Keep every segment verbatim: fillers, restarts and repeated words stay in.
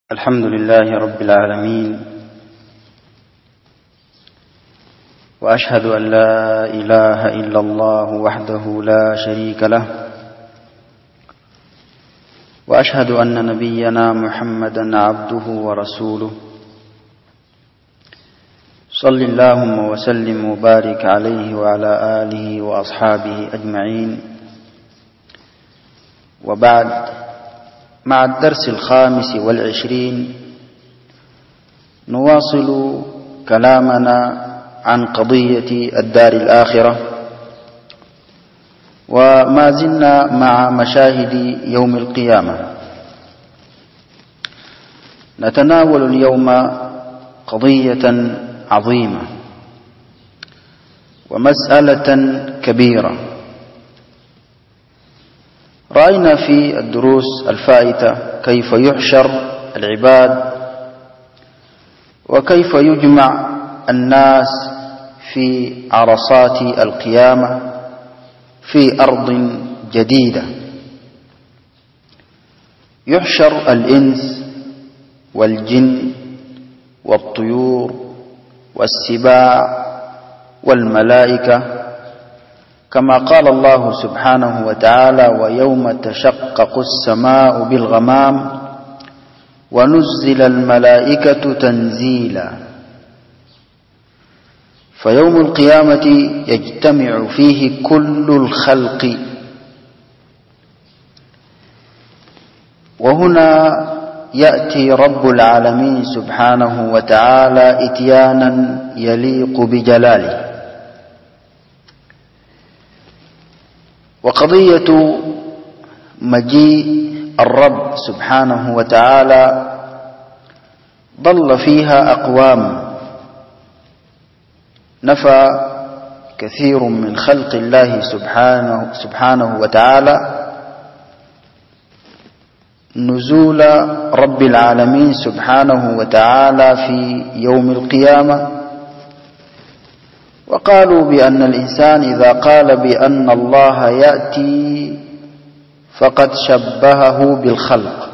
الحمد لله رب العالمين، وأشهد أن لا إله إلا الله وحده لا شريك له، وأشهد أن نبينا محمدا عبده ورسوله، صل اللهم وسلم وبارك عليه وعلى آله وأصحابه أجمعين. وبعد، مع الدرس الخامس والعشرين نواصل كلامنا عن قضية الدار الآخرة، وما زلنا مع مشاهد يوم القيامة. نتناول اليوم قضية عظيمة ومسألة كبيرة. رأينا في الدروس الفائتة كيف يحشر العباد وكيف يجمع الناس في عرصات القيامة في أرض جديدة. يحشر الإنس والجن والطيور والسباع والملائكة، كما قال الله سبحانه وتعالى: ويوم تشقق السماء بالغمام ونزل الملائكة تنزيلا. فيوم القيامة يجتمع فيه كل الخلق. وهنا يأتي رب العالمين سبحانه وتعالى إتيانا يليق بجلاله. وقضية مجيء الرب سبحانه وتعالى ضل فيها أقوام. نفى كثير من خلق الله سبحانه, سبحانه وتعالى نزول رب العالمين سبحانه وتعالى في يوم القيامة، وقالوا بأن الإنسان إذا قال بأن الله يأتي فقد شبهه بالخلق،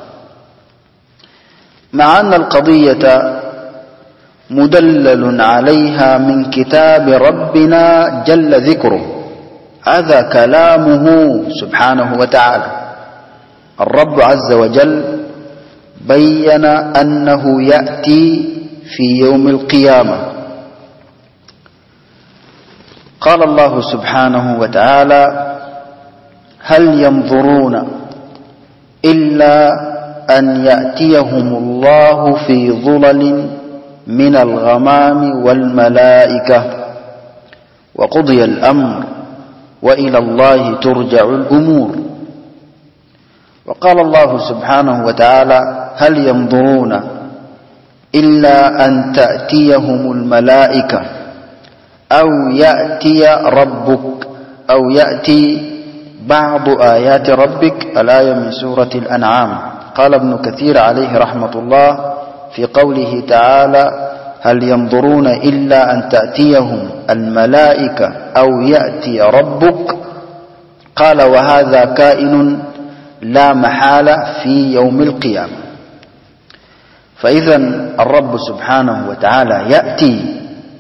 مع أن القضية مدلل عليها من كتاب ربنا جل ذكره. هذا كلامه سبحانه وتعالى. الرب عز وجل بين أنه يأتي في يوم القيامة. قال الله سبحانه وتعالى: هل ينظرون إلا أن يأتيهم الله في ظلل من الغمام والملائكة وقضي الأمر وإلى الله ترجع الأمور. وقال الله سبحانه وتعالى: هل ينظرون إلا أن تأتيهم الملائكة أو يأتي ربك أو يأتي بعض آيات ربك. الآية من سورة الأنعام. قال ابن كثير عليه رحمة الله في قوله تعالى: هل ينظرون إلا أن تأتيهم الملائكة أو يأتي ربك، قال: وهذا كائن لا محالة في يوم القيامة. فإذا الرب سبحانه وتعالى يأتي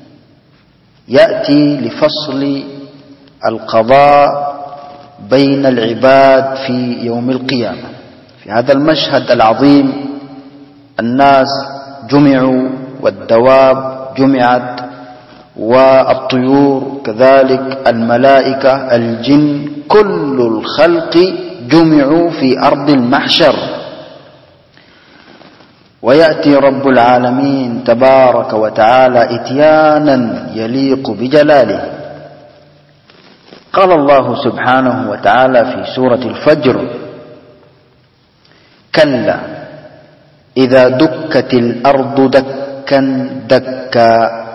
يأتي لفصل القضاء بين العباد في يوم القيامة. في هذا المشهد العظيم الناس جمعوا، والدواب جمعت، والطيور كذلك، الملائكة، الجن، كل الخلق جمعوا في أرض المحشر. ويأتي رب العالمين تبارك وتعالى إتيانا يليق بجلاله. قال الله سبحانه وتعالى في سورة الفجر: كلا إذا دكت الأرض دكا دكا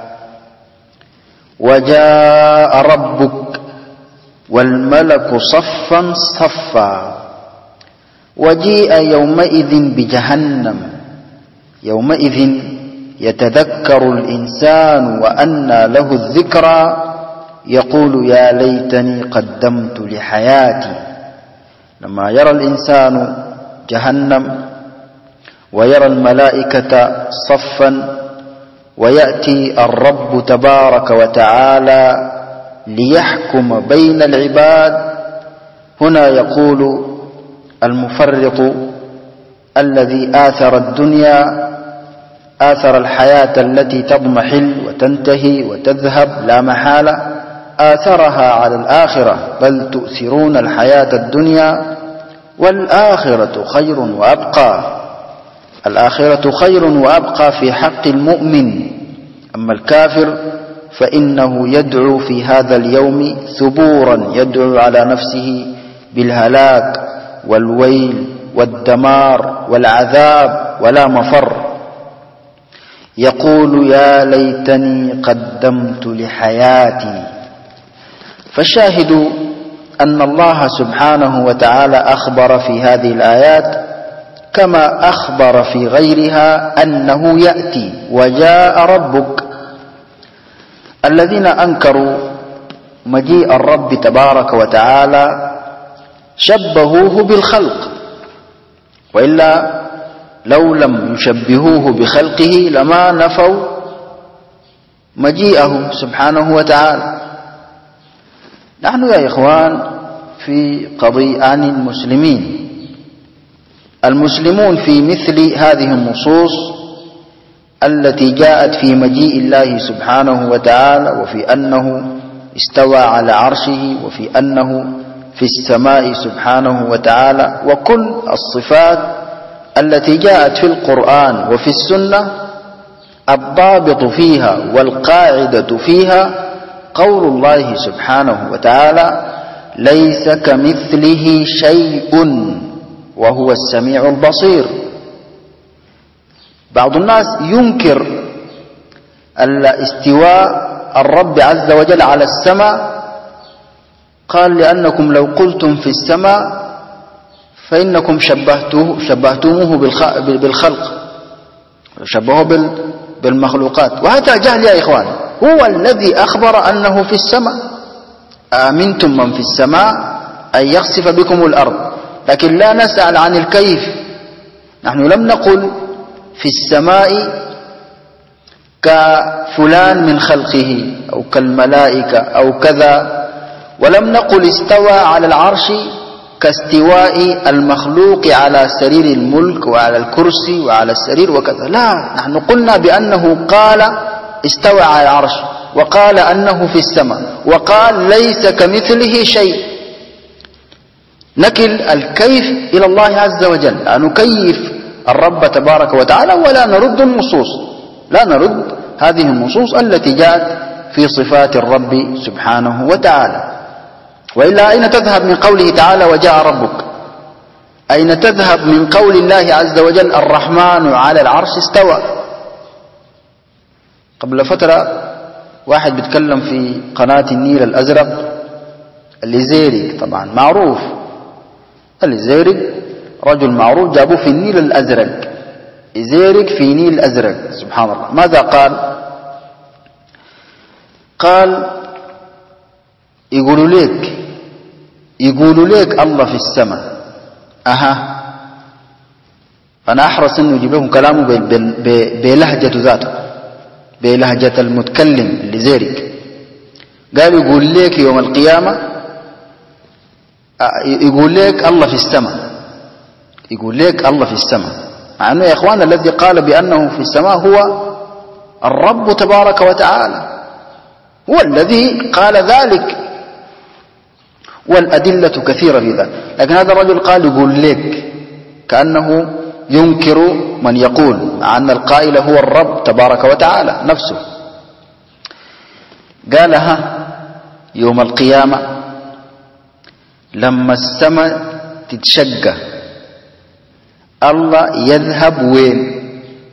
وجاء ربك والملك صفا صفا وجيء يومئذ بجهنم يومئذ يتذكر الإنسان وأنى له الذكرى يقول يا ليتني قدمت لحياتي. لما يرى الإنسان جهنم ويرى الملائكة صفا ويأتي الرب تبارك وتعالى ليحكم بين العباد. هنا يقول المفرط الذي آثر الدنيا، آثر الحياة التي تضمحل وتنتهي وتذهب لا محالة، آثرها على الآخرة، بل تؤثرون الحياة الدنيا والآخرة خير وأبقى. الآخرة خير وأبقى في حق المؤمن. أما الكافر فإنه يدعو في هذا اليوم ثبورا، يدعو على نفسه بالهلاك والويل والدمار والعذاب ولا مفر. يقول يا ليتني قدمت لحياتي. فالشاهد أن الله سبحانه وتعالى أخبر في هذه الآيات كما أخبر في غيرها أنه يأتي وجاء ربك. الذين أنكروا مجيء الرب تبارك وتعالى شبهوه بالخلق، وإلا لو لم يشبهوه بخلقه لما نفوا مجيئه سبحانه وتعالى. نحن يا إخوان في قضية عن المسلمين. المسلمون في مثل هذه النصوص التي جاءت في مجيء الله سبحانه وتعالى، وفي أنه استوى على عرشه، وفي أنه في السماء سبحانه وتعالى، وكل الصفات التي جاءت في القرآن وفي السنة، الضابط فيها والقاعدة فيها قول الله سبحانه وتعالى ليس كمثله شيء وهو السميع البصير. بعض الناس ينكر الاستواء الرب عز وجل على السماء، قال لأنكم لو قلتم في السماء فإنكم شبهتوه شبهتموه بالخلق، شبهوه بالمخلوقات، وهذا جهل يا إخوان. هو الذي أخبر أنه في السماء. آمنتم من في السماء أن يخسف بكم الأرض، لكن لا نسأل عن الكيف. نحن لم نقل في السماء كفلان من خلقه أو كالملائكة أو كذا، ولم نقل استوى على العرش كاستواء المخلوق على سرير الملك وعلى الكرسي وعلى السرير وكذا. لا، نحن قلنا بأنه قال استوى على العرش، وقال أنه في السماء، وقال ليس كمثله شيء. نكل الكيف إلى الله عز وجل، لا نكيف الرب تبارك وتعالى ولا نرد النصوص، لا نرد هذه النصوص التي جاءت في صفات الرب سبحانه وتعالى. وإلا أين تذهب من قوله تعالى وجاء ربك؟ أين تذهب من قول الله عز وجل الرحمن على العرش استوى؟ قبل فترة واحد بيتكلم في قناة النيل الأزرق، الإزيري طبعا معروف، الإزيري رجل معروف، جابوه في النيل الأزرق، إزيرك في نيل الأزرق. سبحان الله. ماذا قال؟ قال يقولوا لك يقولوا لك الله في السماء. أها، أنا أحرص أنه يجيب لهم كلامه بلهجة ذاته، بلهجة المتكلم اللي زيرك. قال يقول لك يوم القيامة، يقول لك الله في السماء، يقول لك الله في السماء، مع أنه يا إخوان الذي قال بأنه في السماء هو الرب تبارك وتعالى، هو الذي قال ذلك، والأدلة كثيرة في ذلك. لكن هذا الرجل قال يقول لك، كأنه ينكر من يقول، مع أن القائل هو الرب تبارك وتعالى نفسه. قالها يوم القيامة لما السماء تتشقى الله يذهب وين؟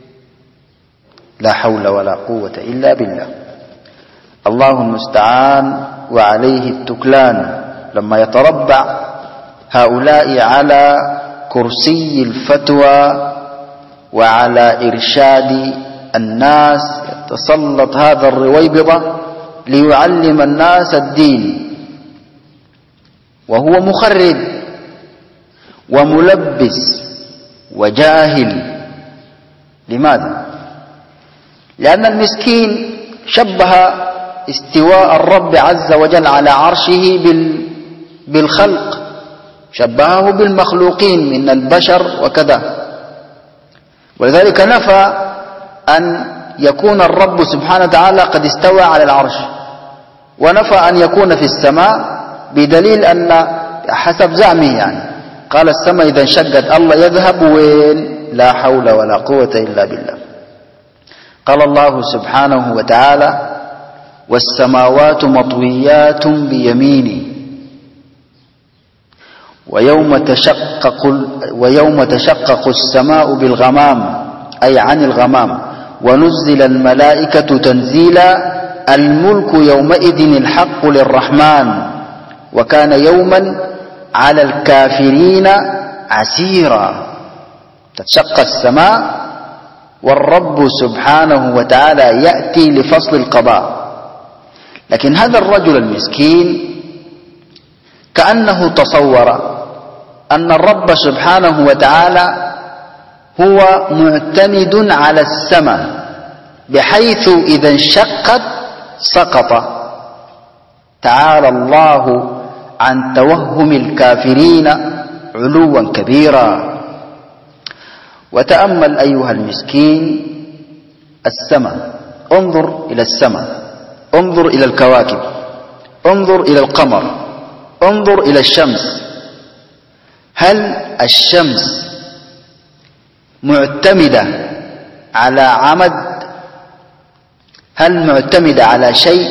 لا حول ولا قوة إلا بالله. الله المستعان وعليه التكلان. لما يتربع هؤلاء على كرسي الفتوى وعلى إرشاد الناس، يتسلط هذا الرويبضة ليعلم الناس الدين، وهو مخرب وملبس وجاهل لماذا؟ لأن المسكين شبه استواء الرب عز وجل على عرشه بالخلق، شبهه بالمخلوقين من البشر وكذا، ولذلك نفى أن يكون الرب سبحانه وتعالى قد استوى على العرش، ونفى أن يكون في السماء بدليل أن حسب زعمه يعني قال السماء إذا انشقت الله يذهب وين؟ لا حول ولا قوة إلا بالله. قال الله سبحانه وتعالى والسماوات مطويات بيميني ويوم تشقق, ويوم تشقق السماء بالغمام أي عن الغمام ونزل الملائكة تنزيلا الملك يومئذ الحق للرحمن وكان يوما على الكافرين عسيرا. تتشقق السماء والرب سبحانه وتعالى يأتي لفصل القضاء، لكن هذا الرجل المسكين كأنه تصور أن الرب سبحانه وتعالى هو معتمد على السماء بحيث إذا انشقت سقط. تعالى الله عن توهم الكافرين علوا كبيرا. وتأمل أيها المسكين السماء، انظر إلى السماء، انظر إلى الكواكب، انظر إلى القمر، انظر إلى الشمس. هل الشمس معتمدة على عمد؟ هل معتمدة على شيء؟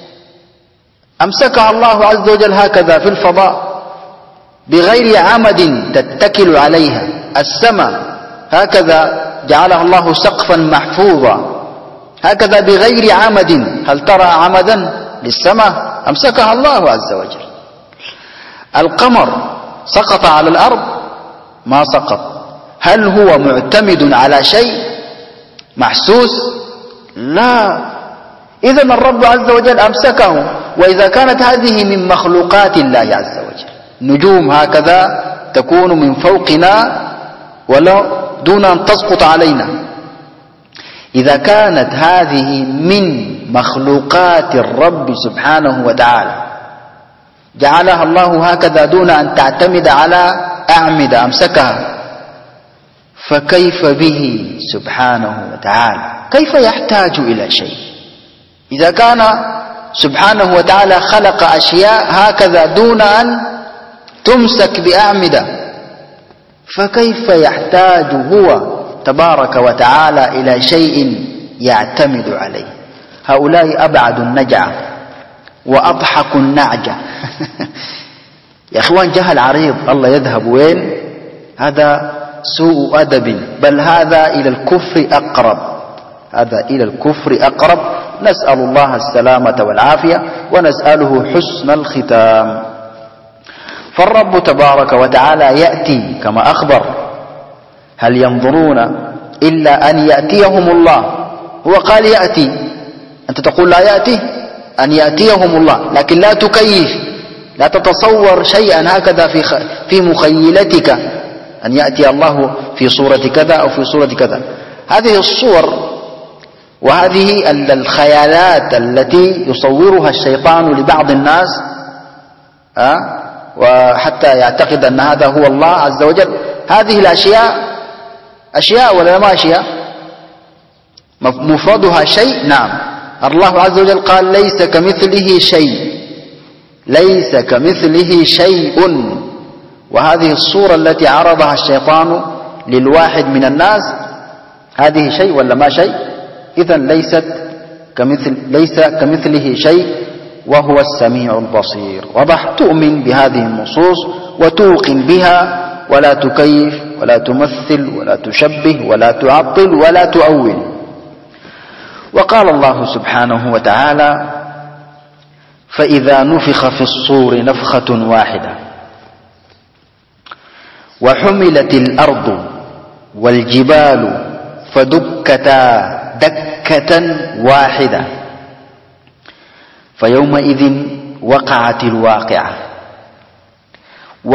أمسكها الله عز وجل هكذا في الفضاء بغير عمد تتكل عليها. السماء هكذا جعلها الله سقفا محفوظا هكذا بغير عمد. هل ترى عمدا للسماء؟ أمسكها الله عز وجل. القمر سقط على الأرض؟ ما سقط. هل هو معتمد على شيء محسوس؟ لا. إذن الرب عز وجل أمسكه. وإذا كانت هذه من مخلوقات الله عز وجل، نجوم هكذا تكون من فوقنا ولا دون أن تسقط علينا، إذا كانت هذه من مخلوقات الرب سبحانه وتعالى جعلها الله هكذا دون أن تعتمد على أعمدة أمسكها، فكيف به سبحانه وتعالى؟ كيف يحتاج إلى شيء؟ إذا كان سبحانه وتعالى خلق أشياء هكذا دون أن تمسك بأعمدة، فكيف يحتاج هو تبارك وتعالى إلى شيء يعتمد عليه؟ هؤلاء أبعد النجعة وأضحك النعجة. يا إخوان جهل عريض. الله يذهب وين؟ هذا سوء أدب، بل هذا إلى الكفر أقرب، هذا إلى الكفر أقرب. نسأل الله السلامة والعافية ونسأله حسن الختام. فالرب تبارك وتعالى يأتي كما أخبر. هل ينظرون إلا أن يأتيهم الله؟ هو قال يأتي، أنت تقول لا يأتي، أن يأتيهم الله، لكن لا تكيف، لا تتصور شيئا هكذا في في مخيلتك أن يأتي الله في صورة كذا أو في صورة كذا. هذه الصور وهذه الخيالات التي يصورها الشيطان لبعض الناس أه؟ وحتى يعتقد أن هذا هو الله عز وجل، هذه الأشياء أشياء ولا ما أشياء؟ مفردها شيء. نعم، الله عز وجل قال ليس كمثله شيء، ليس كمثله شيء. وهذه الصورة التي عرضها الشيطان للواحد من الناس هذه شيء ولا ما شيء؟ إذن ليست كمثل ليس كمثله شيء وهو السميع البصير. وضح. تؤمن بهذه النصوص وتوقن بها ولا تكيف ولا تمثل ولا تشبه ولا تعطل ولا تؤول. وقال الله سبحانه وتعالى فإذا نفخ في الصور نفخة واحدة وحملت الأرض والجبال فدكتا دكة واحدة فيومئذ وقعت الواقعة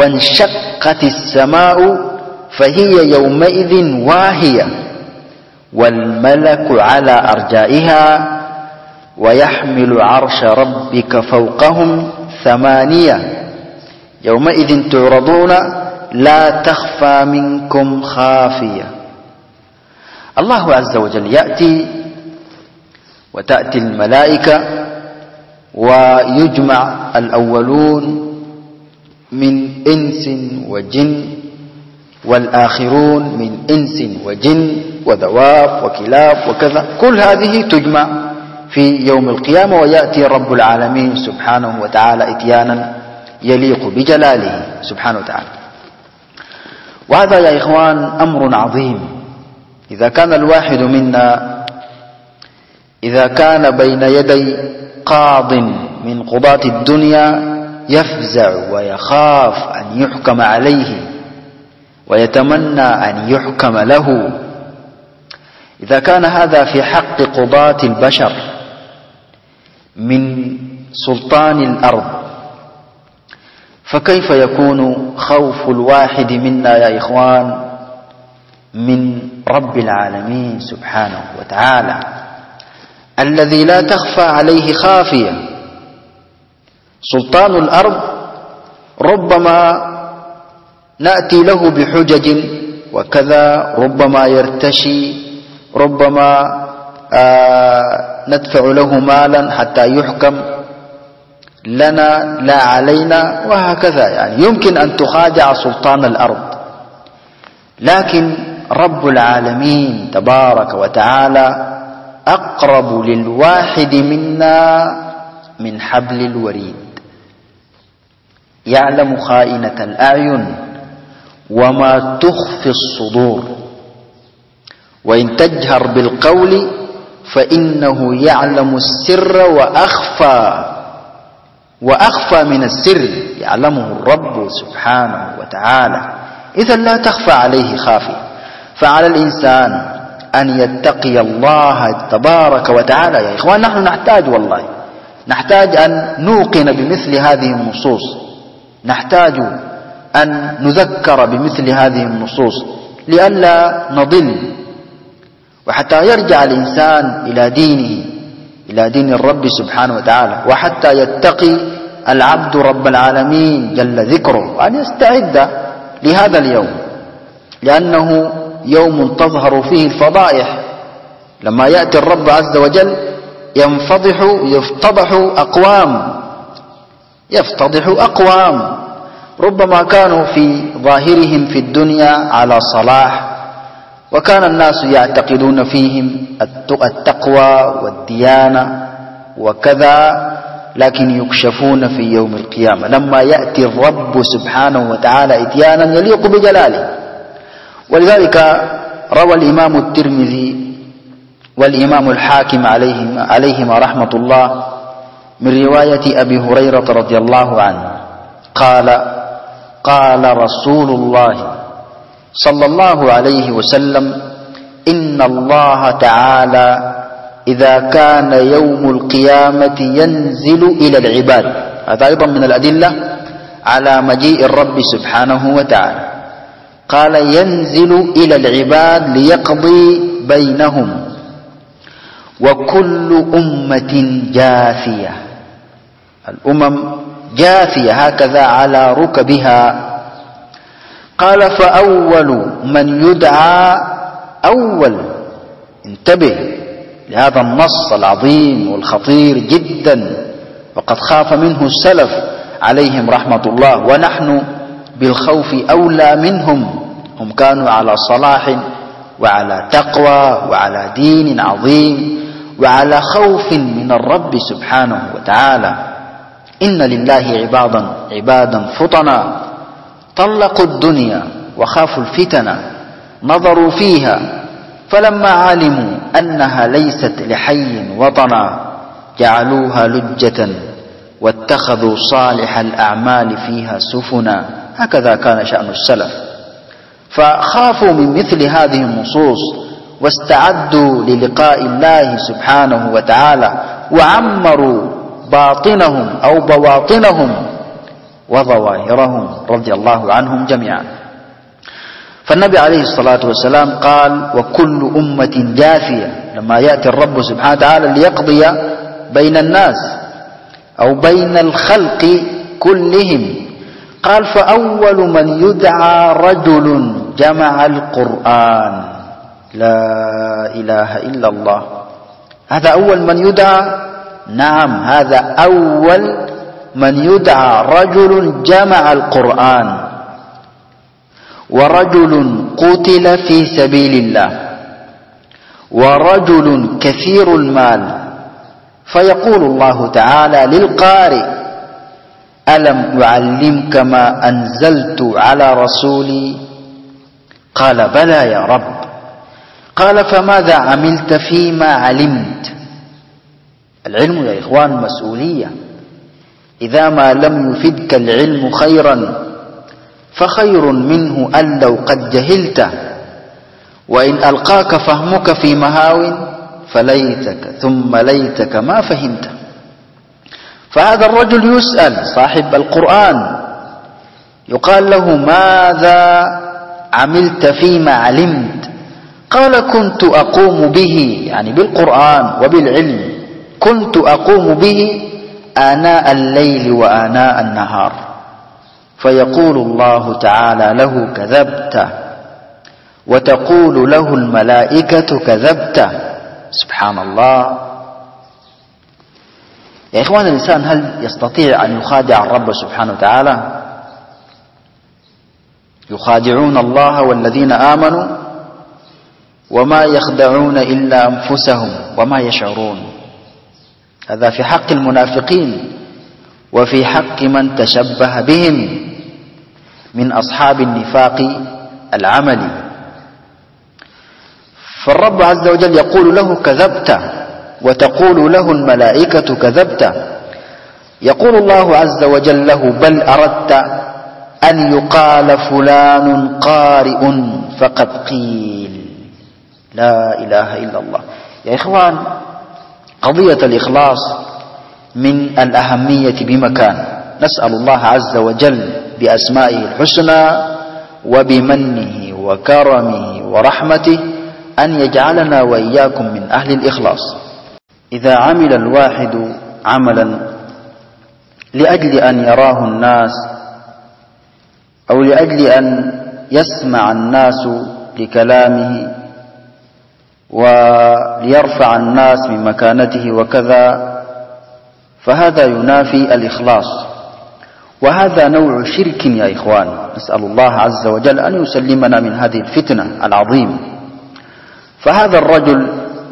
وانشقت السماء فهي يومئذ واهية والملك على أرجائها ويحمل عرش ربك فوقهم ثمانية يومئذ تعرضون لا تخفى منكم خافية. الله عز وجل يأتي وتأتي الملائكة ويجمع الأولون من إنس وجن والآخرون من إنس وجن ودواب وكلاب وكذا، كل هذه تجمع في يوم القيامة، ويأتي رب العالمين سبحانه وتعالى إتيانا يليق بجلاله سبحانه وتعالى. وهذا يا إخوان أمر عظيم. إذا كان الواحد منا إذا كان بين يدي قاض من قضاة الدنيا يفزع ويخاف أن يحكم عليه ويتمنى أن يحكم له، إذا كان هذا في حق قضاة البشر من سلطان الأرض، فكيف يكون خوف الواحد منا يا إخوان من رب العالمين سبحانه وتعالى الذي لا تخفى عليه خافية. سلطان الأرض ربما نأتي له بحجج وكذا، ربما يرتشي، ربما آه ندفع له مالا حتى يحكم لنا لا علينا، وهكذا. يعني يمكن أن تخادع سلطان الأرض، لكن رب العالمين تبارك وتعالى أقرب للواحد منا من حبل الوريد، يعلم خائنة الأعين وما تخفي الصدور، وإن تجهر بالقول فإنه يعلم السر وأخفى، وأخفى من السر يعلمه الرب سبحانه وتعالى. إذا لا تخفى عليه خافية. فعلى الإنسان أن يتقي الله تبارك وتعالى. يا إخوان نحن نحتاج والله نحتاج أن نوقن بمثل هذه النصوص، نحتاج أن نذكر بمثل هذه النصوص لئلا نضل، وحتى يرجع الإنسان إلى دينه، إلى دين الرب سبحانه وتعالى، وحتى يتقي العبد رب العالمين جل ذكره، وأن يستعد لهذا اليوم، لأنه يوم تظهر فيه الفضائح. لما يأتي الرب عز وجل ينفضح يفتضح أقوام يفتضح أقوام ربما كانوا في ظاهرهم في الدنيا على صلاح، وكان الناس يعتقدون فيهم التقوى والديانة وكذا، لكن يكشفون في يوم القيامة لما يأتي الرب سبحانه وتعالى إتيانا يليق بجلاله. ولذلك روى الإمام الترمذي والإمام الحاكم عليهما, عليهما رحمة الله من رواية أبي هريرة رضي الله عنه قال: قال رسول الله صلى الله عليه وسلم: إن الله تعالى إذا كان يوم القيامة ينزل إلى العباد. هذا أيضا من الأدلة على مجيء الرب سبحانه وتعالى. قال: ينزل إلى العباد ليقضي بينهم، وكل أمة جاثية. الأمم جاثية هكذا على ركبها. قال: فأول من يدعى أول، انتبه لهذا النص العظيم والخطير جدا، وقد خاف منه السلف عليهم رحمة الله، ونحن بالخوف أولى منهم. هم كانوا على صلاح وعلى تقوى وعلى دين عظيم وعلى خوف من الرب سبحانه وتعالى. إن لله عبادا عبادا فطنا طلقوا الدنيا وخافوا الفتن، نظروا فيها فلما علموا أنها ليست لحي وطنا جعلوها لجة واتخذوا صالح الأعمال فيها سفنا. هكذا كان شأن السلف، فخافوا من مثل هذه النصوص واستعدوا للقاء الله سبحانه وتعالى، وعمروا باطنهم أو بواطنهم وظواهرهم رضي الله عنهم جميعا. فالنبي عليه الصلاة والسلام قال وكل أمة جاثية لما يأتي الرب سبحانه وتعالى ليقضي بين الناس أو بين الخلق كلهم. قال فأول من يدعى رجل جمع القرآن. لا إله إلا الله. هذا أول من يدعى؟ نعم، هذا أول من يدعى رجل جمع القرآن ورجل قتل في سبيل الله ورجل كثير المال. فيقول الله تعالى للقارئ ألم أعلمك ما أنزلت على رسولي؟ قال بلى يا رب. قال فماذا عملت فيما علمت؟ العلم يا إخوان مسؤولية. إذا ما لم يفدك العلم خيرا فخير منه أن لو قد جهلته، وإن ألقاك فهمك في مهاو فليتك ثم ليتك ما فهمت. فهذا الرجل يسأل صاحب القرآن يقال له ماذا عملت فيما علمت؟ قال كنت أقوم به، يعني بالقرآن وبالعلم، كنت أقوم به آناء الليل وآناء النهار. فيقول الله تعالى له كذبت، وتقول له الملائكة كذبت. سبحان الله. يا إخوان، الإنسان هل يستطيع أن يخادع الرب سبحانه وتعالى؟ يخادعون الله والذين آمنوا وما يخدعون إلا أنفسهم وما يشعرون. هذا في حق المنافقين وفي حق من تشبه بهم من أصحاب النفاق العملي. فالرب عز وجل يقول له كذبت، وتقول له الملائكة كذبت. يقول الله عز وجل له بل أردت أن يقال فلان قارئ فقد قيل. لا إله إلا الله. يا إخوان، قضية الإخلاص من الأهمية بمكان. نسأل الله عز وجل بأسمائه الحسنى وبمنه وكرمه ورحمته أن يجعلنا وإياكم من أهل الإخلاص. إذا عمل الواحد عملا لأجل أن يراه الناس أو لأجل أن يسمع الناس لكلامه وليرفع الناس من مكانته وكذا، فهذا ينافي الإخلاص، وهذا نوع شرك يا إخوان. نسأل الله عز وجل أن يسلمنا من هذه الفتنة العظيمة. فهذا الرجل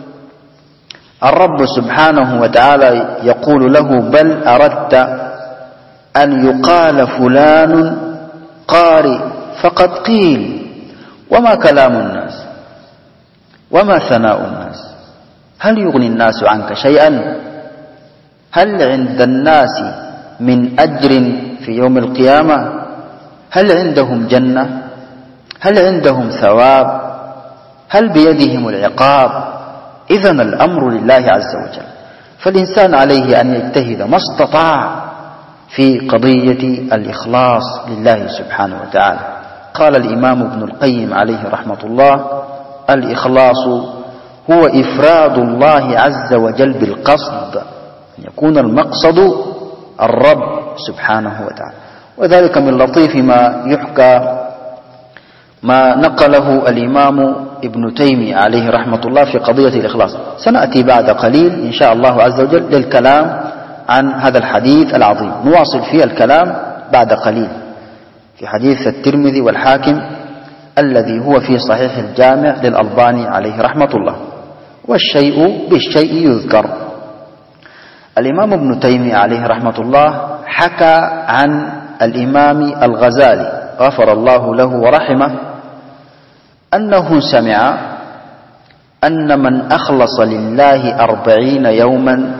الرب سبحانه وتعالى يقول له بل أردت أن يقال فلان قارئ فقد قيل. وما كلام الناس وما ثناء الناس؟ هل يغني الناس عنك شيئا؟ هل عند الناس من أجر في يوم القيامة؟ هل عندهم جنة؟ هل عندهم ثواب؟ هل بيدهم العقاب؟ إذن الأمر لله عز وجل. فالإنسان عليه أن يجتهد ما استطاع في قضية الإخلاص لله سبحانه وتعالى. قال الإمام ابن القيم عليه رحمة الله الإخلاص هو إفراد الله عز وجل بالقصد، أن يكون المقصد الرب سبحانه وتعالى. وذلك من لطيف ما يحكى ما نقله الإمام ابن تيمية عليه رحمة الله في قضية الإخلاص. سنأتي بعد قليل إن شاء الله عز وجل للكلام عن هذا الحديث العظيم. نواصل فيه الكلام بعد قليل في حديث الترمذي والحاكم الذي هو في صحيح الجامع للألباني عليه رحمة الله. والشيء بالشيء يذكر. الإمام ابن تيمية عليه رحمة الله حكى عن الإمام الغزالي غفر الله له ورحمه أنه سمع أن من أخلص لله أربعين يوما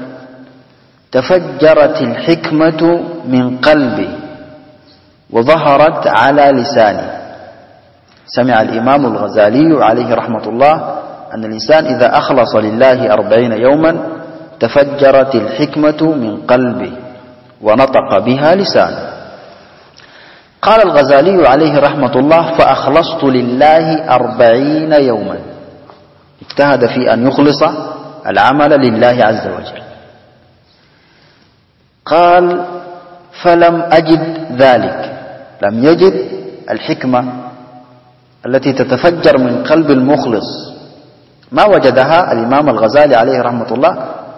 تفجرت الحكمة من قلبه وظهرت على لسانه. سمع الإمام الغزالي عليه رحمة الله أن الإنسان إذا أخلص لله أربعين يوما تفجرت الحكمة من قلبه ونطق بها لسانه. قال الغزالي عليه رحمة الله: فأخلصت لله أربعين يوما. اجتهد في أن يخلص العمل لله عز وجل. قال: فلم أجد ذلك، لم يجد الحكمة التي تتفجر من قلب المخلص، ما وجدها الإمام الغزالي عليه رحمة الله.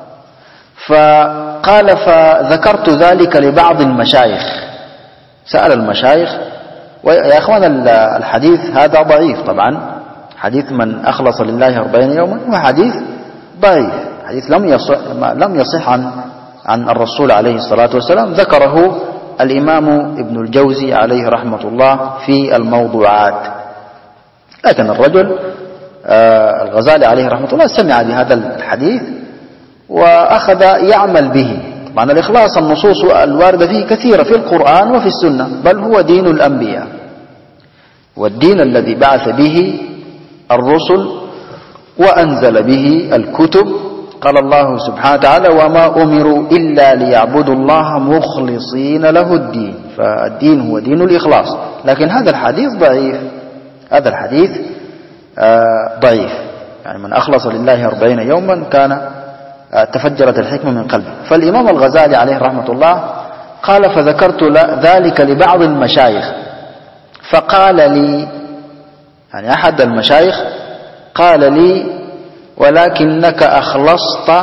فقال: فذكرت ذلك لبعض المشايخ. سأل المشايخ، ويا أخوان الحديث هذا ضعيف طبعا، حديث من أخلص لله أربعين يوما هو حديث ضعيف، حديث لم يصح لم يصح عن عن الرسول عليه الصلاة والسلام. ذكره الإمام ابن الجوزي عليه رحمة الله في الموضوعات. لكن الرجل آه الغزالي عليه رحمة الله سمع بهذا الحديث وأخذ يعمل به. طبعا الإخلاص النصوص الواردة فيه كثيرة في القرآن وفي السنة، بل هو دين الأنبياء والدين الذي بعث به الرسل وأنزل به الكتب. قال الله سبحانه وتعالى: وما أمروا إلا ليعبدوا الله مخلصين له الدين. فالدين هو دين الإخلاص. لكن هذا الحديث ضعيف، هذا الحديث آه ضعيف. يعني من أخلص لله أربعين يوما كان آه تفجرت الحكمة من قلبه. فالإمام الغزالي عليه رحمة الله قال: فذكرت ذلك لبعض المشايخ، فقال لي، يعني أحد المشايخ قال لي: ولكنك أخلصت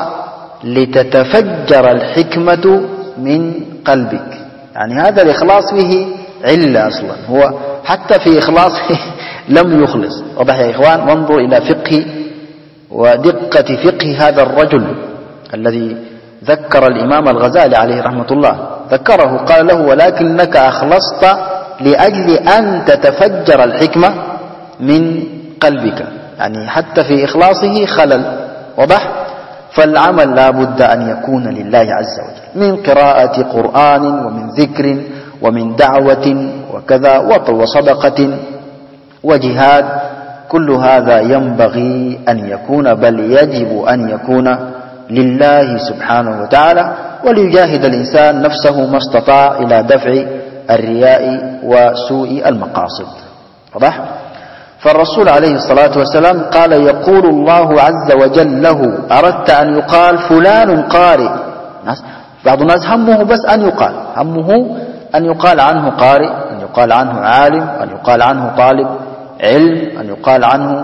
لتتفجر الحكمة من قلبك. يعني هذا الإخلاص فيه علة أصلا، هو حتى في إخلاصه لم يخلص. واضح يا إخوان؟ وانظروا إلى فقه ودقة فقه هذا الرجل الذي ذكر الإمام الغزالي عليه رحمة الله، ذكره قال له: ولكنك أخلصت لأجل أن تتفجر الحكمة من قلبك. يعني حتى في إخلاصه خلل. وضح؟ فالعمل لا بد أن يكون لله عز وجل، من قراءة قرآن ومن ذكر ومن دعوة وكذا وصدقة وجهاد، كل هذا ينبغي أن يكون، بل يجب أن يكون لله سبحانه وتعالى، وليجاهد الإنسان نفسه ما استطاع إلى دفع الرياء وسوء المقاصد. واضح؟ فالرسول عليه الصلاة والسلام قال: يقول الله عز وجل له: أردت أن يقال فلان قارئ. بعض الناس همه بس أن يقال، همه أن يقال عنه قارئ، أن يقال عنه عالم، أن يقال عنه طالب علم، أن يقال عنه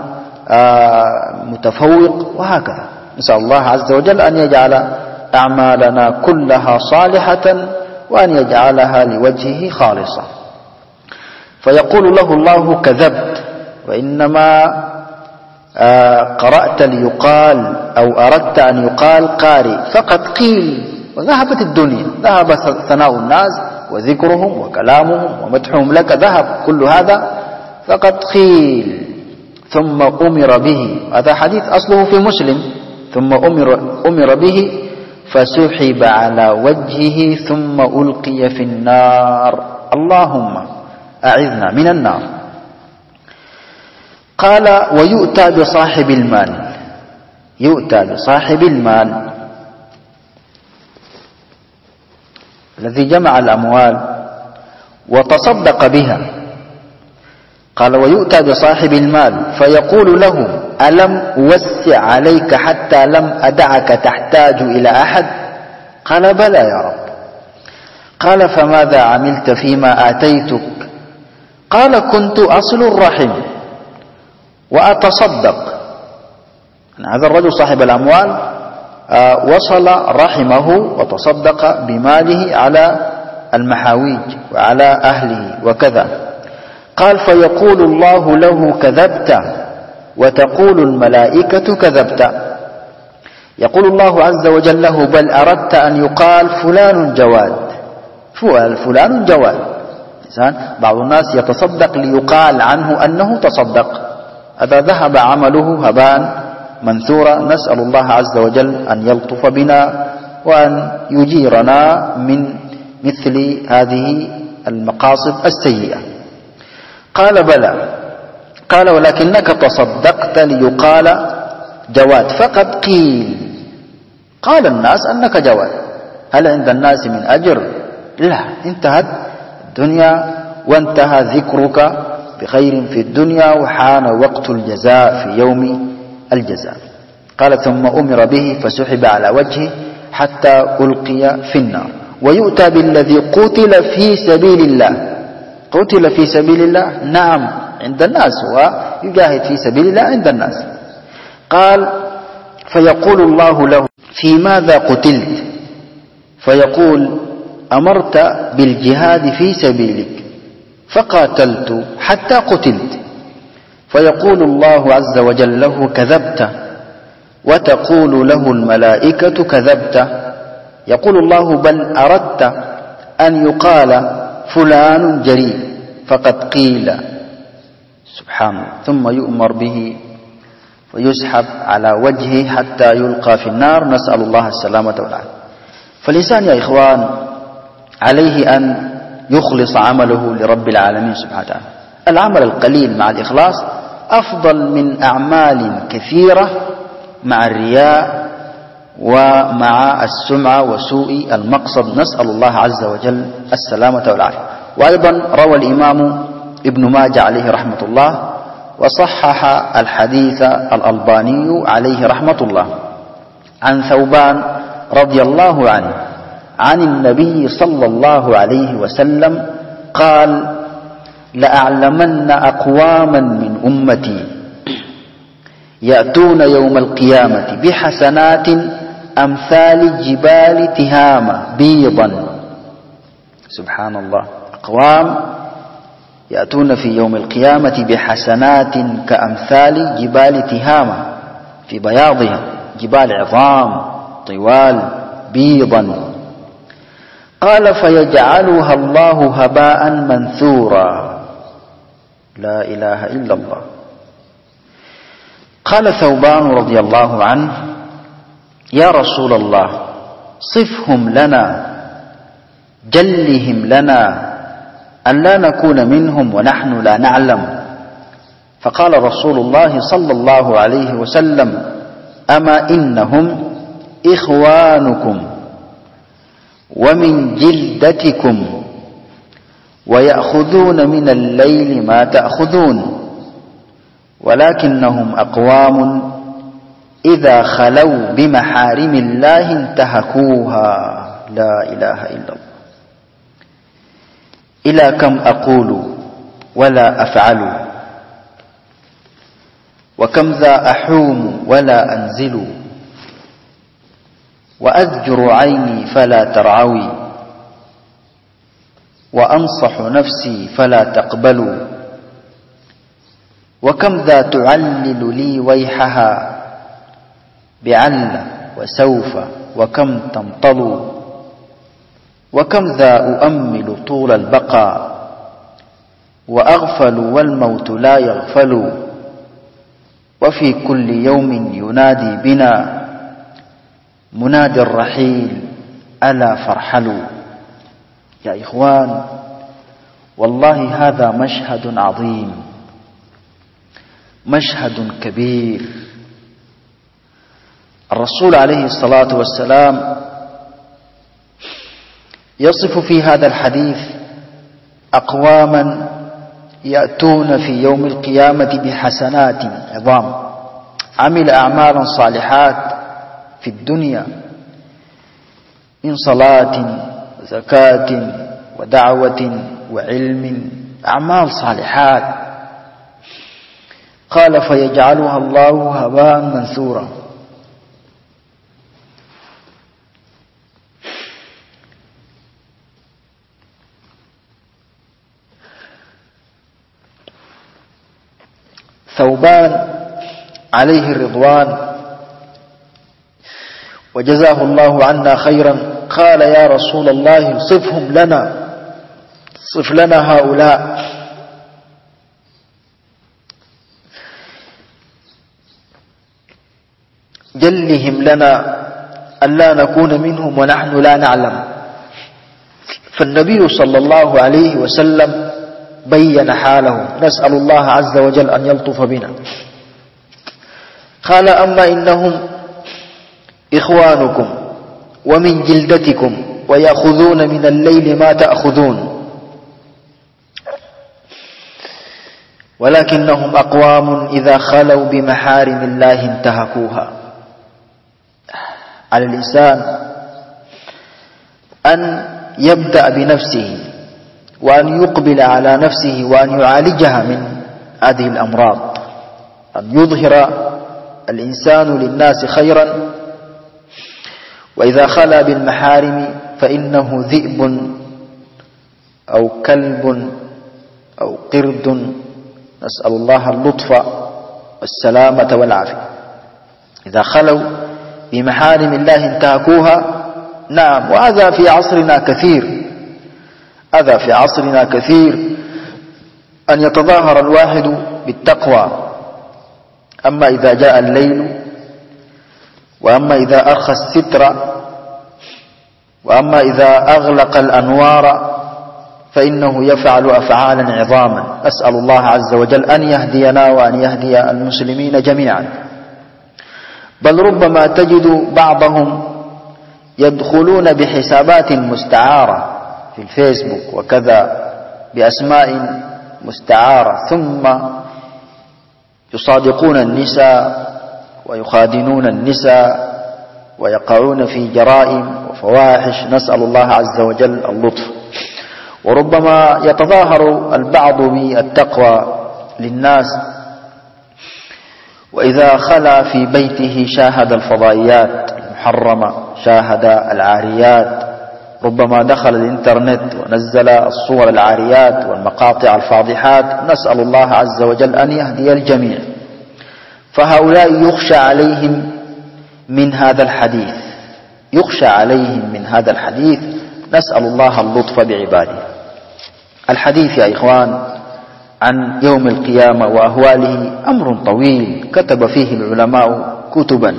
متفوق، وهكذا. نسأل الله عز وجل أن يجعل أعمالنا كلها صالحة وأن يجعلها لوجهه خالصة. فيقول له الله: كذبت، وإنما قرأت ليقال أو أردت أن يقال قارئ، فقد قيل وذهبت الدنيا، ذهب ثناء الناس وذكرهم وكلامهم ومدحهم لك، ذهب كل هذا، فقد قيل. ثم أمر به، هذا حديث أصله في مسلم، ثم أمر, أمر به فسحب على وجهه ثم ألقي في النار. اللهم أعذنا من النار. قال: ويؤتى بصاحب المال، يؤتى بصاحب المال الذي جمع الأموال وتصدق بها. قال: ويؤتى بصاحب المال فيقول له: ألم أوسع عليك حتى لم أدعك تحتاج إلى أحد؟ قال: بلى يا رب. قال: فماذا عملت فيما آتيتك؟ قال: كنت أصل الرحم وأتصدق. هذا الرجل صاحب الأموال وصل رحمه وتصدق بماله على المحاويج وعلى أهله وكذا. قال: فيقول الله له: كذبت، وتقول الملائكة: كذبت. يقول الله عز وجل له: بل أردت أن يقال فلان جواد، فلان جواد. بعض الناس يتصدق ليقال عنه أنه تصدق، هذا ذهب عمله هباء منثورا. نسأل الله عز وجل أن يلطف بنا وأن يجيرنا من مثل هذه المقاصد السيئة. قال: بلى. قال: ولكنك تصدقت ليقال جواد، فقد قيل. قال الناس أنك جواد، هل عند الناس من أجر؟ لا، انتهت الدنيا وانتهى ذكرك بخير في الدنيا وحان وقت الجزاء في يوم الجزاء. قال ثم أمر به فسحب على وجهه حتى ألقي في النار. ويؤتى بالذي قتل في سبيل الله. قتل في سبيل الله نعم عند الناس، ويجاهد في سبيل الله عند الناس. قال فيقول الله له في ماذا قتلت؟ فيقول أمرت بالجهاد في سبيلك فقاتلت حتى قتلت. فيقول الله عز وجل له كذبت، وتقول له الملائكة كذبت. يقول الله بل أردت أن يقال فلان جريء فقد قيل. سبحان الله. ثم يؤمر به ويسحب على وجهه حتى يلقى في النار، نسأل الله السلامة والعافية. فالإنسان يا إخوان عليه أن يخلص عمله لرب العالمين سبحانه وتعالى. العمل القليل مع الإخلاص أفضل من أعمال كثيرة مع الرياء ومع السمعة وسوء المقصد، نسأل الله عز وجل السلامة والعافية. وأيضا روى الإمام ابن ماجه عليه رحمة الله وصحح الحديث الألباني عليه رحمة الله عن ثوبان رضي الله عنه عن النبي صلى الله عليه وسلم قال لأعلمن أقواما من أمتي يأتون يوم القيامة بحسنات أمثال جبال تهامة بيضا. سبحان الله. أقوام يأتون في يوم القيامة بحسنات كأمثال جبال تهامة في بياضها، جبال عظام طوال بيضا. قال فيجعلها الله هباء منثورا. لا إله إلا الله. قال ثوبان رضي الله عنه يا رسول الله صفهم لنا جلهم لنا أن لا نكون منهم ونحن لا نعلم. فقال رسول الله صلى الله عليه وسلم أما إنهم إخوانكم ومن جلدتكم ويأخذون من الليل ما تأخذون، ولكنهم أقوام إذا خلوا بمحارم الله انتهكوها. لا إله إلا الله. إلى كم أقول ولا أفعل، وكم ذا أحوم ولا أنزل، وأذجر عيني فلا ترعوي، وأنصح نفسي فلا تقبلوا، وكم ذا تعلل لي ويحها بعل وسوف، وكم تمطل، وكم ذا أؤمل طول البقاء وأغفل والموت لا يغفل، وفي كل يوم ينادي بنا منادي الرحيل ألا فارحلوا. يا إخوان والله هذا مشهد عظيم، مشهد كبير. الرسول عليه الصلاة والسلام يصف في هذا الحديث أقواما يأتون في يوم القيامة بحسنات عظام، عمل أعمالا صالحات في الدنيا من صلاة وزكاة ودعوة وعلم، أعمال صالحات. قال فيجعلها الله هباء منثورا. ثوبان عليه الرضوان وجزاه الله عنا خيرا قال يا رسول الله صفهم لنا، صف لنا هؤلاء. جلهم لنا ألا نكون منهم ونحن لا نعلم. فالنبي صلى الله عليه وسلم بين حاله، نسأل الله عز وجل أن يلطف بنا. قال أما إنهم إخوانكم ومن جلدتكم ويأخذون من الليل ما تأخذون. ولكنهم أقوام إذا خلوا بمحارم الله انتهكوها. على الإنسان أن يبدأ بنفسه وأن يقبل على نفسه وأن يعالجها من هذه الأمراض، أن يظهر الإنسان للناس خيرا، وإذا خلا بالمحارم فإنه ذئب أو كلب أو قرد، نسأل الله اللطف والسلامة والعافية. إذا خلوا بمحارم الله انتهكوها. نعم، وهذا في عصرنا كثير، هذا في عصرنا كثير أن يتظاهر الواحد بالتقوى، أما إذا جاء الليل، وأما إذا أرخى الستر، وأما إذا أغلق الأنوار فإنه يفعل أفعالا عظاما. أسأل الله عز وجل أن يهدينا وأن يهدي المسلمين جميعا. بل ربما تجد بعضهم يدخلون بحسابات مستعارة في الفيسبوك وكذا بأسماء مستعارة، ثم يصادقون النساء ويخادنون النساء ويقعون في جرائم وفواحش، نسأل الله عز وجل اللطف. وربما يتظاهر البعض بالتقوى للناس، وإذا خلا في بيته شاهد الفضائيات المحرمة، شاهد العاريات، ربما دخل الإنترنت ونزل الصور العاريات والمقاطع الفاضحات، نسأل الله عز وجل أن يهدي الجميع. فهؤلاء يخشى عليهم من هذا الحديث، يخشى عليهم من هذا الحديث، نسأل الله اللطف بعباده. الحديث يا إخوان عن يوم القيامة وأهواله أمر طويل كتب فيه العلماء كتبا،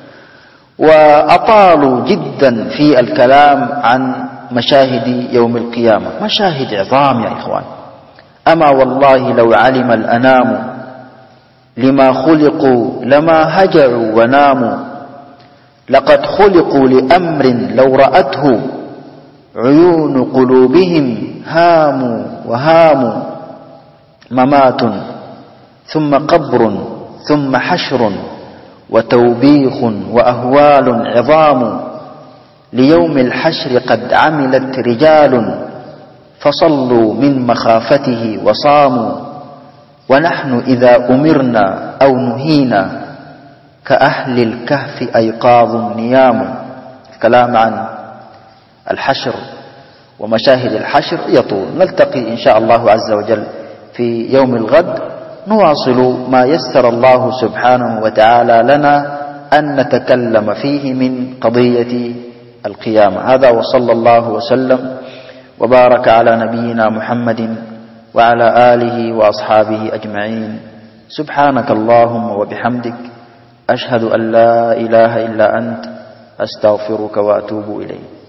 وأطالوا جدا في الكلام عن مشاهد يوم القيامة، مشاهد عظام يا إخوان. أما والله لو علم الأنام لما خلقوا لما هجعوا وناموا، لقد خلقوا لأمر لو رأته عيون قلوبهم هاموا وهاموا. ممات ثم قبر ثم حشر وتوبيخ وأهوال عظام. ليوم الحشر قد عملت رجال فصلوا من مخافته وصاموا. ونحن إذا أمرنا أو نهينا كأهل الكهف أيقاظ نيام. الكلام عن الحشر ومشاهد الحشر يطول، نلتقي إن شاء الله عز وجل في يوم الغد نواصل ما يسر الله سبحانه وتعالى لنا أن نتكلم فيه من قضية القيامة. هذا وصلى الله وسلم وبارك على نبينا محمد وعلى آله وأصحابه أجمعين. سبحانك اللهم وبحمدك، أشهد أن لا إله إلا أنت، أستغفرك وأتوب إليك.